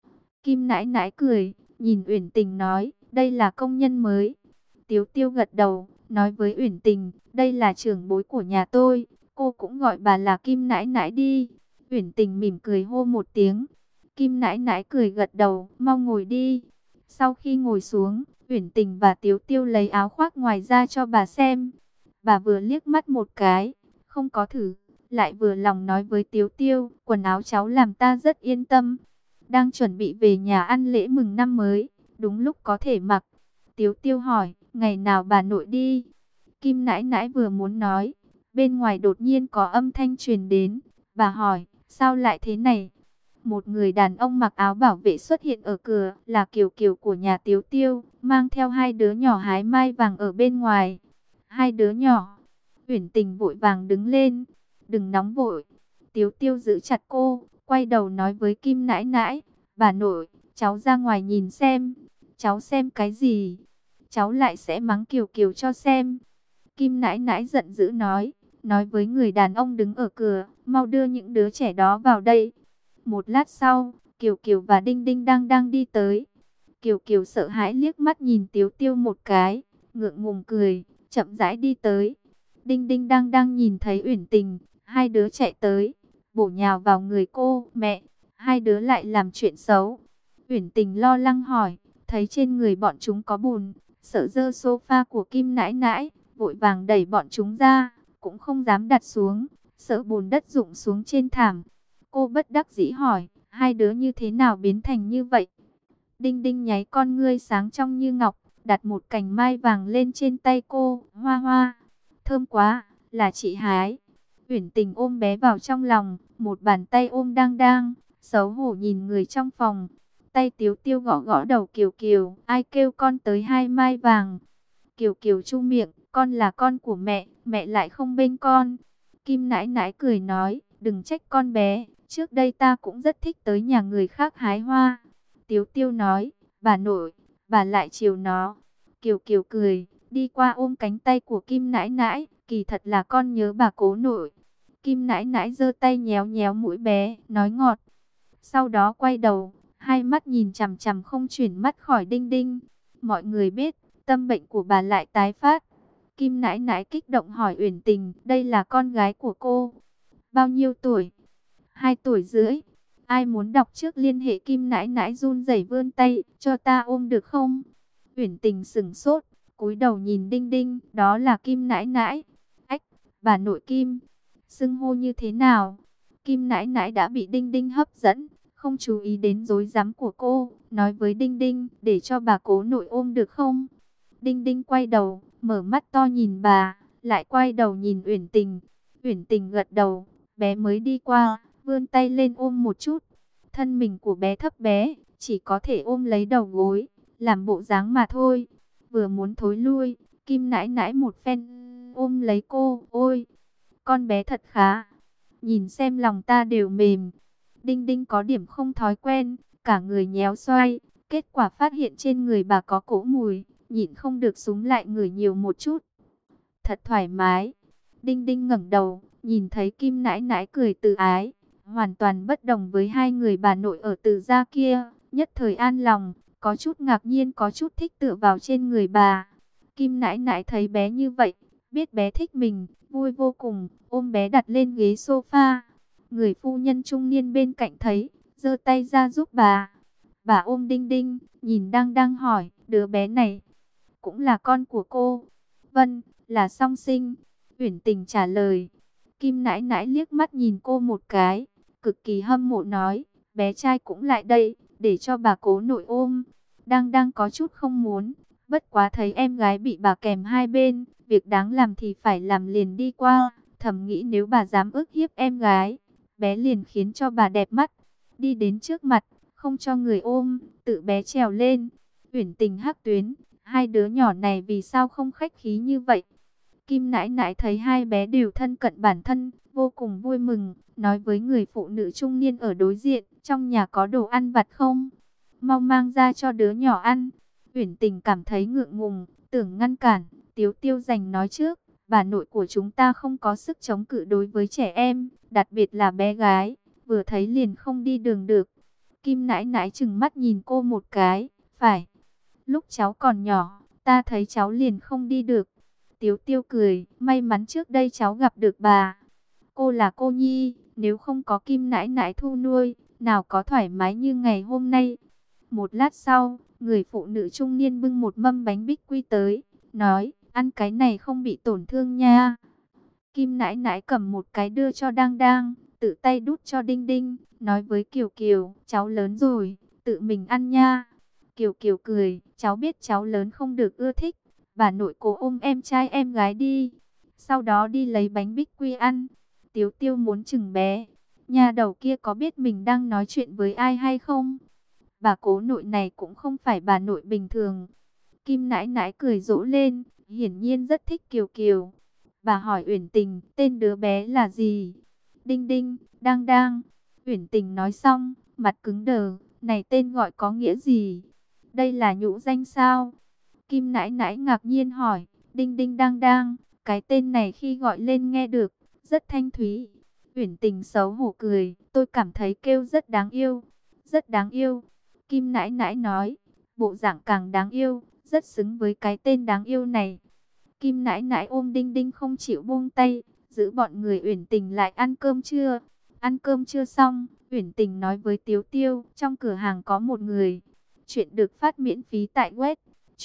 Kim Nãi Nãi cười, nhìn Uyển Tình nói, đây là công nhân mới. Tiếu Tiêu gật đầu, nói với Uyển Tình, đây là trưởng bối của nhà tôi, cô cũng gọi bà là Kim Nãi Nãi đi. Uyển Tình mỉm cười hô một tiếng. Kim Nãi Nãi cười gật đầu, mau ngồi đi. Sau khi ngồi xuống, Uyển Tình và Tiếu Tiêu lấy áo khoác ngoài ra cho bà xem. Bà vừa liếc mắt một cái, không có thử, lại vừa lòng nói với Tiếu Tiêu, quần áo cháu làm ta rất yên tâm. Đang chuẩn bị về nhà ăn lễ mừng năm mới, đúng lúc có thể mặc. Tiếu Tiêu hỏi, ngày nào bà nội đi? Kim Nãi Nãi vừa muốn nói, bên ngoài đột nhiên có âm thanh truyền đến. Bà hỏi, sao lại thế này? Một người đàn ông mặc áo bảo vệ xuất hiện ở cửa, là Kiều Kiều của nhà Tiếu Tiêu, mang theo hai đứa nhỏ hái mai vàng ở bên ngoài. Hai đứa nhỏ. Uyển Tình vội vàng đứng lên, đừng nóng vội. Tiếu Tiêu giữ chặt cô, quay đầu nói với Kim Nãi Nãi, bà nội, cháu ra ngoài nhìn xem. Cháu xem cái gì? Cháu lại sẽ mắng Kiều Kiều cho xem. Kim Nãi Nãi giận dữ nói với người đàn ông đứng ở cửa, mau đưa những đứa trẻ đó vào đây. Một lát sau, Kiều Kiều và Đinh Đinh đang đi tới. Kiều Kiều sợ hãi liếc mắt nhìn Tiếu Tiêu một cái, ngượng ngùng cười, chậm rãi đi tới. Đinh Đinh đang nhìn thấy Uyển Tình, hai đứa chạy tới, bổ nhào vào người cô, mẹ, hai đứa lại làm chuyện xấu. Uyển Tình lo lắng hỏi, thấy trên người bọn chúng có bùn, sợ dơ sofa của Kim Nãi Nãi, vội vàng đẩy bọn chúng ra, cũng không dám đặt xuống, sợ bùn đất rụng xuống trên thảm. Cô bất đắc dĩ hỏi, hai đứa như thế nào biến thành như vậy? Đinh Đinh nháy con ngươi sáng trong như ngọc, đặt một cành mai vàng lên trên tay cô, hoa hoa, thơm quá, là chị hái. Uyển Tình ôm bé vào trong lòng, một bàn tay ôm đang, xấu hổ nhìn người trong phòng. Tay Tiếu Tiêu gõ gõ đầu Kiều Kiều, ai kêu con tới hai mai vàng? Kiều Kiều chu miệng, con là con của mẹ, mẹ lại không bênh con. Kim Nãi Nãi cười nói, đừng trách con bé, trước đây ta cũng rất thích tới nhà người khác hái hoa. Tiếu Tiêu nói, bà nội, bà lại chiều nó. Kiều Kiều cười, đi qua ôm cánh tay của Kim Nãi Nãi, kỳ thật là con nhớ bà cố nội. Kim Nãi Nãi giơ tay nhéo nhéo mũi bé, nói ngọt. Sau đó quay đầu, hai mắt nhìn chằm chằm không chuyển mắt khỏi Đinh Đinh. Mọi người biết, tâm bệnh của bà lại tái phát. Kim Nãi Nãi kích động hỏi Uyển Tình, đây là con gái của cô. Bao nhiêu tuổi? 2 tuổi rưỡi. Ai muốn đọc trước liên hệ? Kim Nãi Nãi run rẩy vươn tay, cho ta ôm được không? Uyển Tình sững sốt, cúi đầu nhìn Đinh Đinh, đó là Kim Nãi Nãi. Ách, bà nội Kim, xưng hô như thế nào? Kim Nãi Nãi đã bị Đinh Đinh hấp dẫn, không chú ý đến rối rắm của cô, nói với Đinh Đinh, để cho bà cố nội ôm được không? Đinh Đinh quay đầu, mở mắt to nhìn bà, lại quay đầu nhìn Uyển Tình. Uyển Tình gật đầu, bé mới đi qua, vươn tay lên ôm một chút. Thân mình của bé thấp bé, chỉ có thể ôm lấy đầu gối, làm bộ dáng mà thôi. Vừa muốn thối lui, Kim Nãi Nãi một phen ôm lấy cô, ôi, con bé thật khá, nhìn xem lòng ta đều mềm. Đinh Đinh có điểm không thói quen, cả người nhéo xoay, kết quả phát hiện trên người bà có cỗ mùi, nhịn không được xúm lại ngửi nhiều một chút. Thật thoải mái. Đinh Đinh ngẩng đầu, nhìn thấy Kim Nãi Nãi cười từ ái, hoàn toàn bất đồng với hai người bà nội ở Từ gia kia, nhất thời an lòng, có chút ngạc nhiên có chút thích tựa vào trên người bà. Kim Nãi Nãi thấy bé như vậy, biết bé thích mình, vui vô cùng, ôm bé đặt lên ghế sofa. Người phu nhân trung niên bên cạnh thấy, giơ tay ra giúp bà. Bà ôm Đinh Đinh, nhìn đang hỏi, đứa bé này cũng là con của cô? Vâng, là song sinh. Uyển Tình trả lời. Kim Nãi Nãi liếc mắt nhìn cô một cái, cực kỳ hâm mộ nói, bé trai cũng lại đây, để cho bà cố nội ôm. Đang có chút không muốn, bất quá thấy em gái bị bà kèm hai bên, việc đáng làm thì phải làm liền đi qua, thầm nghĩ nếu bà dám ức hiếp em gái, bé liền khiến cho bà đẹp mắt. Đi đến trước mặt, không cho người ôm, tự bé trèo lên. Uyển Tình Hắc Tuyến, hai đứa nhỏ này vì sao không khách khí như vậy? Kim Nãi Nãi thấy hai bé đều thân cận bản thân, vô cùng vui mừng, nói với người phụ nữ trung niên ở đối diện, trong nhà có đồ ăn vặt không? Mau mang ra cho đứa nhỏ ăn. Uyển Tình cảm thấy ngượng ngùng, tưởng ngăn cản, Tiếu Tiêu Dành nói trước, bà nội của chúng ta không có sức chống cự đối với trẻ em, đặc biệt là bé gái, vừa thấy liền không đi đường được. Kim Nãi Nãi trừng mắt nhìn cô một cái, phải, lúc cháu còn nhỏ, ta thấy cháu liền không đi được. Tiếu Tiêu cười, may mắn trước đây cháu gặp được bà. Cô là cô nhi, nếu không có Kim Nãi Nãi thu nuôi, nào có thoải mái như ngày hôm nay. Một lát sau, người phụ nữ trung niên bưng một mâm bánh bích quy tới, nói, ăn cái này không bị tổn thương nha. Kim Nãi Nãi cầm một cái đưa cho Đang, tự tay đút cho Đinh Đinh, nói với Kiều Kiều, cháu lớn rồi, tự mình ăn nha. Kiều Kiều cười, cháu biết cháu lớn không được ưa thích, bà nội cố ôm em trai em gái đi. Sau đó đi lấy bánh bích quy ăn. Tiếu Tiêu muốn chừng bé, nhà đầu kia có biết mình đang nói chuyện với ai hay không? Bà cố nội này cũng không phải bà nội bình thường. Kim Nãi Nãi cười rỗ lên, hiển nhiên rất thích Kiều Kiều. Bà hỏi Uyển Tình, tên đứa bé là gì? Đinh Đinh, Đang. Uyển Tình nói xong, mặt cứng đờ, này tên gọi có nghĩa gì? Đây là nhũ danh sao? Kim Nãi Nãi ngạc nhiên hỏi, Đinh Đinh Đang, cái tên này khi gọi lên nghe được, rất thanh thúy. Uyển Tình xấu hổ cười, tôi cảm thấy kêu rất đáng yêu, rất đáng yêu. Kim Nãi Nãi nói, bộ dạng càng đáng yêu, rất xứng với cái tên đáng yêu này. Kim Nãi Nãi ôm Đinh Đinh không chịu buông tay, giữ bọn người Uyển Tình lại ăn cơm trưa. Ăn cơm trưa xong, Uyển Tình nói với Tiếu Tiêu, trong cửa hàng có một người. Chuyện được phát miễn phí tại web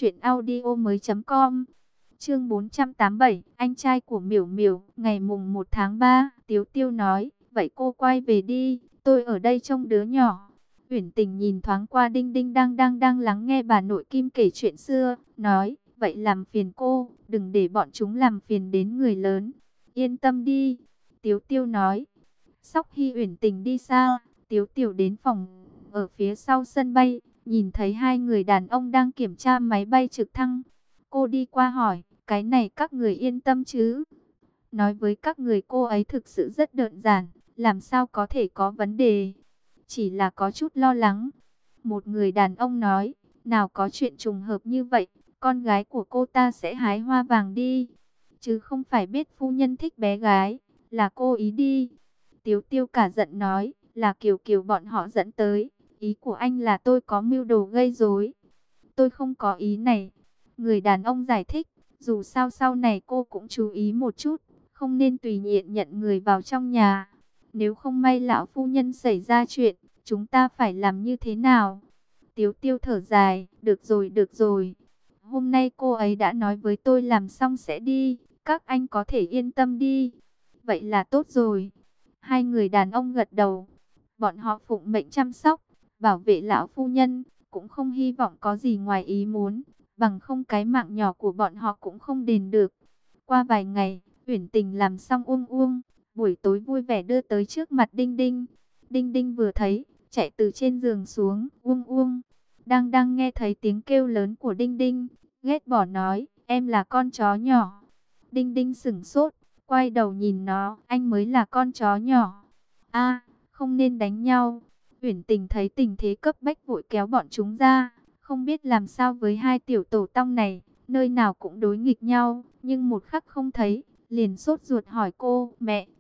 truyệnaudiomoi.com. Chương 487, anh trai của Miểu Miểu, ngày mùng 1 tháng 3, Tiếu Tiêu nói, vậy cô quay về đi, tôi ở đây trông đứa nhỏ. Uyển Tình nhìn thoáng qua Đinh Đinh đang lắng nghe bà nội Kim kể chuyện xưa, nói, vậy làm phiền cô, đừng để bọn chúng làm phiền đến người lớn. Yên tâm đi, Tiếu Tiêu nói. Sóc khi Uyển Tình đi xa, Tiếu Tiểu đến phòng ở phía sau sân bay, nhìn thấy hai người đàn ông đang kiểm tra máy bay trực thăng. Cô đi qua hỏi, cái này các người yên tâm chứ? Nói với các người cô ấy thực sự rất đơn giản, làm sao có thể có vấn đề. Chỉ là có chút lo lắng. Một người đàn ông nói, nào có chuyện trùng hợp như vậy, con gái của cô ta sẽ hái hoa vàng đi. Chứ không phải biết phu nhân thích bé gái, là cô ý đi. Tiếu Tiêu cả giận nói, là Kiều Kiều bọn họ dẫn tới. Ý của anh là tôi có mưu đồ gây rối. Tôi không có ý này. Người đàn ông giải thích, dù sao sau này cô cũng chú ý một chút, không nên tùy tiện nhận người vào trong nhà. Nếu không may lão phu nhân xảy ra chuyện, chúng ta phải làm như thế nào? Tiếu Tiêu thở dài, được rồi. Hôm nay cô ấy đã nói với tôi làm xong sẽ đi, các anh có thể yên tâm đi. Vậy là tốt rồi. Hai người đàn ông gật đầu. Bọn họ phụng mệnh chăm sóc, bảo vệ lão phu nhân, cũng không hy vọng có gì ngoài ý muốn, bằng không cái mạng nhỏ của bọn họ cũng không đền được. Qua vài ngày, Uyển Tình làm xong uông, buổi tối vui vẻ đưa tới trước mặt Đinh Đinh. Đinh Đinh vừa thấy, chạy từ trên giường xuống, uông. Đang nghe thấy tiếng kêu lớn của Đinh Đinh, ghét bỏ nói, em là con chó nhỏ. Đinh Đinh sửng sốt, quay đầu nhìn nó, anh mới là con chó nhỏ. A, không nên đánh nhau. Uyển Tình thấy tình thế cấp bách vội kéo bọn chúng ra, không biết làm sao với hai tiểu tổ tông này, nơi nào cũng đối nghịch nhau, nhưng một khắc không thấy, liền sốt ruột hỏi cô, mẹ,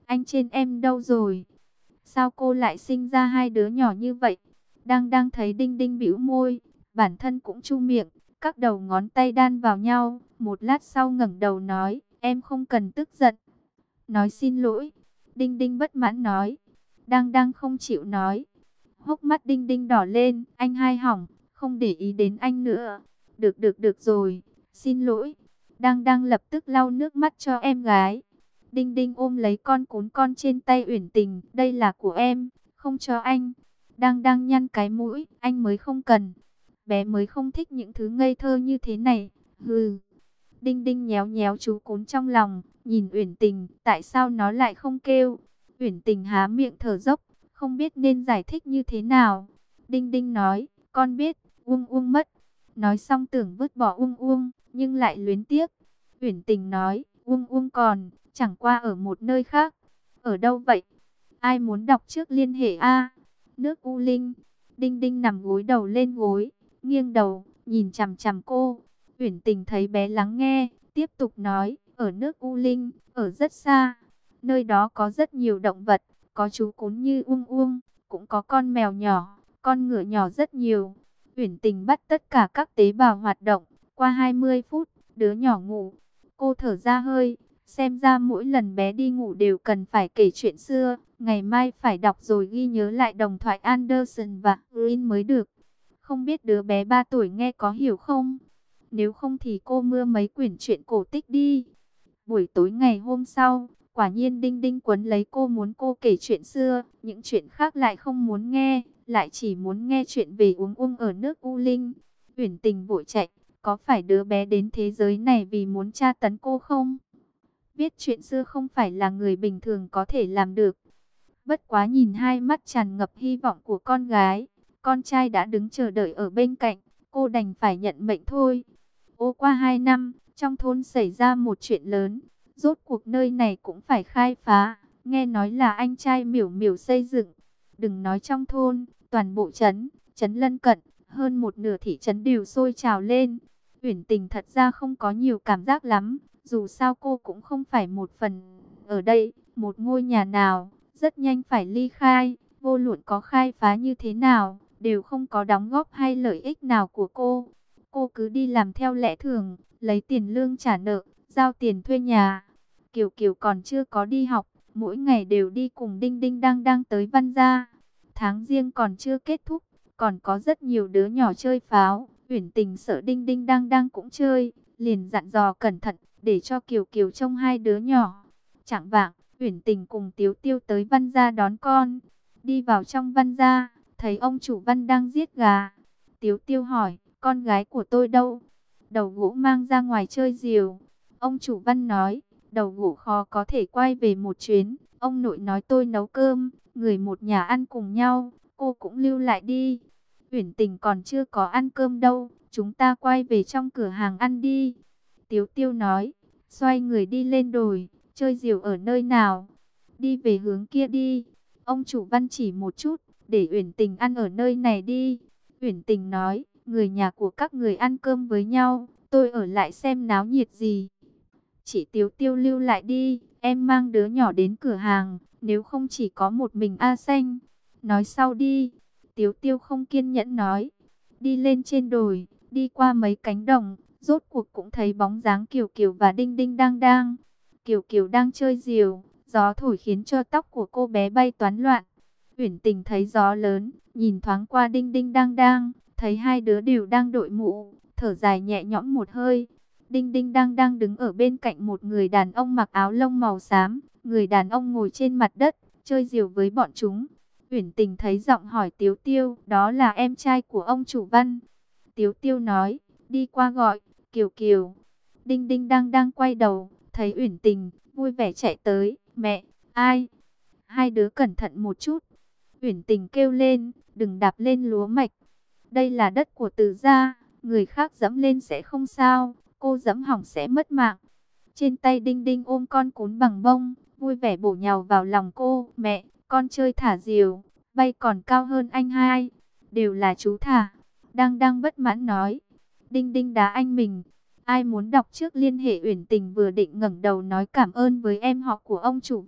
anh trên em đâu rồi? Sao cô lại sinh ra hai đứa nhỏ như vậy? Đang thấy Đinh Đinh bĩu môi, bản thân cũng chu miệng, các đầu ngón tay đan vào nhau, một lát sau ngẩng đầu nói, em không cần tức giận. Nói xin lỗi. Đinh Đinh bất mãn nói. Đang không chịu nói. Hốc mắt Đinh Đinh đỏ lên, anh hai hỏng, không để ý đến anh nữa. Được rồi, xin lỗi. Đang lập tức lau nước mắt cho em gái. Đinh Đinh ôm lấy con cún con trên tay Uyển Tình, đây là của em, không cho anh. Đang nhăn cái mũi, anh mới không cần. Bé mới không thích những thứ ngây thơ như thế này. Hừ. Đinh Đinh nhéo nhéo chú cún trong lòng, nhìn Uyển Tình, tại sao nó lại không kêu? Uyển Tình há miệng thở dốc, không biết nên giải thích như thế nào. Đinh Đinh nói, con biết, Uông Uông mất. Nói xong tưởng vứt bỏ Uông Uông, nhưng lại luyến tiếc. Uyển Tình nói, Uông Uông còn, chẳng qua ở một nơi khác. Ở đâu vậy? Ai muốn đọc trước liên hệ A? Nước U Linh. Đinh Đinh nằm gối đầu lên gối, nghiêng đầu, nhìn chằm chằm cô. Uyển Tình thấy bé lắng nghe, tiếp tục nói, ở nước U Linh, ở rất xa. Nơi đó có rất nhiều động vật, có chú cún như Uông Uông, cũng có con mèo nhỏ, con ngựa nhỏ rất nhiều. Uyển Tình bắt tất cả các tế bào hoạt động, qua 20 phút, đứa nhỏ ngủ. Cô thở ra hơi, xem ra mỗi lần bé đi ngủ đều cần phải kể chuyện xưa. Ngày mai phải đọc rồi ghi nhớ lại đồng thoại Anderson và Green mới được. Không biết đứa bé 3 tuổi nghe có hiểu không? Nếu không thì cô mưa mấy quyển truyện cổ tích đi. Buổi tối ngày hôm sau, quả nhiên Đinh Đinh quấn lấy cô muốn cô kể chuyện xưa. Những chuyện khác lại không muốn nghe, lại chỉ muốn nghe chuyện về Uông Uông ở nước U Linh. Uyển Tình vội chạy, có phải đứa bé đến thế giới này vì muốn tra tấn cô không? Biết chuyện xưa không phải là người bình thường có thể làm được. Bất quá nhìn hai mắt tràn ngập hy vọng của con gái, con trai đã đứng chờ đợi ở bên cạnh, cô đành phải nhận mệnh thôi. Ô qua 2 năm, trong thôn xảy ra một chuyện lớn, rốt cuộc nơi này cũng phải khai phá, nghe nói là anh trai Miểu Miểu xây dựng. Đừng nói trong thôn, toàn bộ trấn lân cận, hơn một nửa thị trấn đều sôi trào lên. Uyển Tình thật ra không có nhiều cảm giác lắm, dù sao cô cũng không phải một phần ở đây, một ngôi nhà nào, rất nhanh phải ly khai, vô luận có khai phá như thế nào, đều không có đóng góp hay lợi ích nào của cô. Cô cứ đi làm theo lẽ thường, lấy tiền lương trả nợ, giao tiền thuê nhà. Kiều Kiều còn chưa có đi học, mỗi ngày đều đi cùng Đinh Đinh đang tới Văn Gia. Tháng riêng còn chưa kết thúc, còn có rất nhiều đứa nhỏ chơi pháo. Uyển Tình sợ Đinh Đinh đang cũng chơi, liền dặn dò cẩn thận, để cho Kiều Kiều trông hai đứa nhỏ. Chạng vạng, Uyển Tình cùng Tiếu Tiêu tới Văn Gia đón con. Đi vào trong Văn Gia, thấy ông chủ Văn đang giết gà. Tiếu Tiêu hỏi, con gái của tôi đâu? Đầu gỗ mang ra ngoài chơi diều. Ông chủ Văn nói, đầu gỗ khó có thể quay về một chuyến. Ông nội nói tôi nấu cơm, người một nhà ăn cùng nhau, cô cũng lưu lại đi. Uyển Tình còn chưa có ăn cơm đâu, chúng ta quay về trong cửa hàng ăn đi. Tiếu Tiêu nói, xoay người đi lên đồi, chơi diều ở nơi nào? Đi về hướng kia đi. Ông chủ Văn chỉ một chút, để Uyển Tình ăn ở nơi này đi. Uyển Tình nói, người nhà của các người ăn cơm với nhau, tôi ở lại xem náo nhiệt gì. Chị Tiếu Tiêu lưu lại đi, em mang đứa nhỏ đến cửa hàng, nếu không chỉ có một mình A Xanh. Nói sau đi. Tiếu Tiêu không kiên nhẫn nói. Đi lên trên đồi, đi qua mấy cánh đồng, rốt cuộc cũng thấy bóng dáng Kiều Kiều và Đinh Đinh đang. Kiều Kiều đang chơi diều, gió thổi khiến cho tóc của cô bé bay toán loạn. Uyển Tình thấy gió lớn, nhìn thoáng qua Đinh Đinh đang, thấy hai đứa đều đang đội mũ, thở dài nhẹ nhõm một hơi. Đinh Đinh đang đứng ở bên cạnh một người đàn ông mặc áo lông màu xám, người đàn ông ngồi trên mặt đất, chơi diều với bọn chúng. Uyển Tình thấy giọng hỏi Tiếu Tiêu, đó là em trai của ông chủ Văn. Tiếu Tiêu nói, đi qua gọi, Kiều Kiều. Đinh Đinh đang quay đầu, thấy Uyển Tình, vui vẻ chạy tới, mẹ, ai? Hai đứa cẩn thận một chút. Uyển Tình kêu lên, đừng đạp lên lúa mạch. Đây là đất của Từ gia, người khác dẫm lên sẽ không sao, cô dẫm hỏng sẽ mất mạng. Trên tay Đinh Đinh ôm con cún bằng bông, vui vẻ bổ nhào vào lòng cô. Mẹ, con chơi thả diều, bay còn cao hơn anh hai. Đều là chú thả. Đang bất mãn nói. Đinh Đinh đá anh mình. Ai muốn đọc trước liên hệ? Uyển Tình vừa định ngẩng đầu nói cảm ơn với em họ của ông chủ Văn,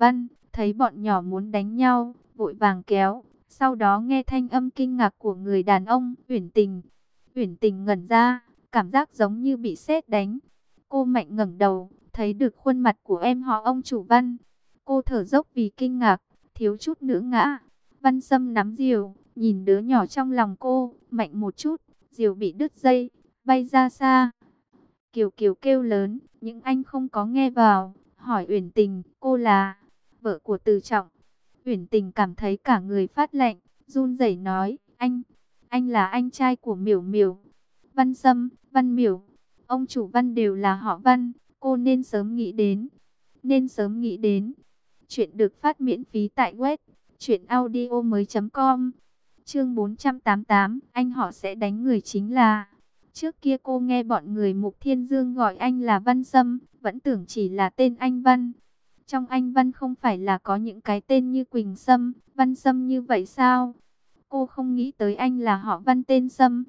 thấy bọn nhỏ muốn đánh nhau, vội vàng kéo. Sau đó nghe thanh âm kinh ngạc của người đàn ông, Uyển Tình. Uyển Tình ngẩn ra, cảm giác giống như bị sét đánh. Cô mạnh ngẩng đầu, thấy được khuôn mặt của em họ ông chủ Văn. Cô thở dốc vì kinh ngạc, thiếu chút nữa ngã. Văn Sâm nắm diều, nhìn đứa nhỏ trong lòng cô, mạnh một chút, diều bị đứt dây, bay ra xa. Kiều Kiều kêu lớn, nhưng anh không có nghe vào, hỏi Uyển Tình, cô là vợ của Từ Trọng. Uyển Tình cảm thấy cả người phát lạnh, run rẩy nói, anh là anh trai của Miểu Miểu. Văn Sâm, Văn Miểu, ông chủ Văn đều là họ Văn, cô nên sớm nghĩ đến, nên sớm nghĩ đến. Chuyện được phát miễn phí tại web truyệnaudiomoi.com. Chương 488, anh họ sẽ đánh người chính là. Trước kia cô nghe bọn người Mục Thiên Dương gọi anh là Văn Sâm, vẫn tưởng chỉ là tên anh Văn. Trong anh Văn không phải là có những cái tên như Quỳnh Sâm, Văn Sâm như vậy sao? Cô không nghĩ tới anh là họ Văn tên Sâm.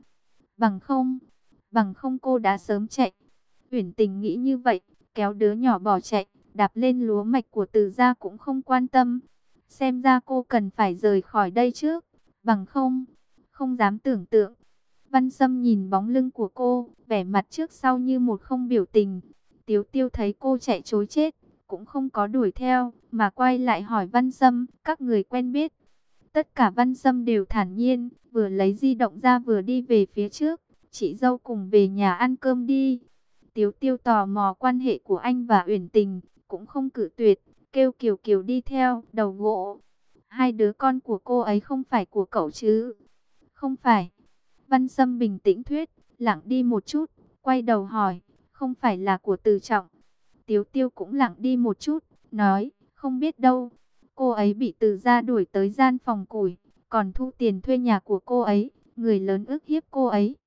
Bằng không cô đã sớm chạy. Uyển Tình nghĩ như vậy, kéo đứa nhỏ bỏ chạy, đạp lên lúa mạch của Từ gia cũng không quan tâm. Xem ra cô cần phải rời khỏi đây trước, bằng không dám tưởng tượng. Văn Sâm nhìn bóng lưng của cô, vẻ mặt trước sau như một không biểu tình. Tiếu Tiêu thấy cô chạy trối chết, cũng không có đuổi theo, mà quay lại hỏi Văn Sâm, các người quen biết. Tất cả Văn Sâm đều thản nhiên, vừa lấy di động ra vừa đi về phía trước. Chị dâu cùng về nhà ăn cơm đi. Tiếu Tiêu tò mò quan hệ của anh và Uyển Tình, cũng không cự tuyệt, kêu Kiều Kiều đi theo, đầu gỗ. Hai đứa con của cô ấy không phải của cậu chứ? Không phải. Văn Sâm bình tĩnh thuyết, lặng đi một chút, quay đầu hỏi, không phải là của Từ Trọng. Tiếu Tiêu cũng lặng đi một chút, nói, không biết đâu. Cô ấy bị Từ gia đuổi tới gian phòng củi, còn thu tiền thuê nhà của cô ấy, người lớn ức hiếp cô ấy,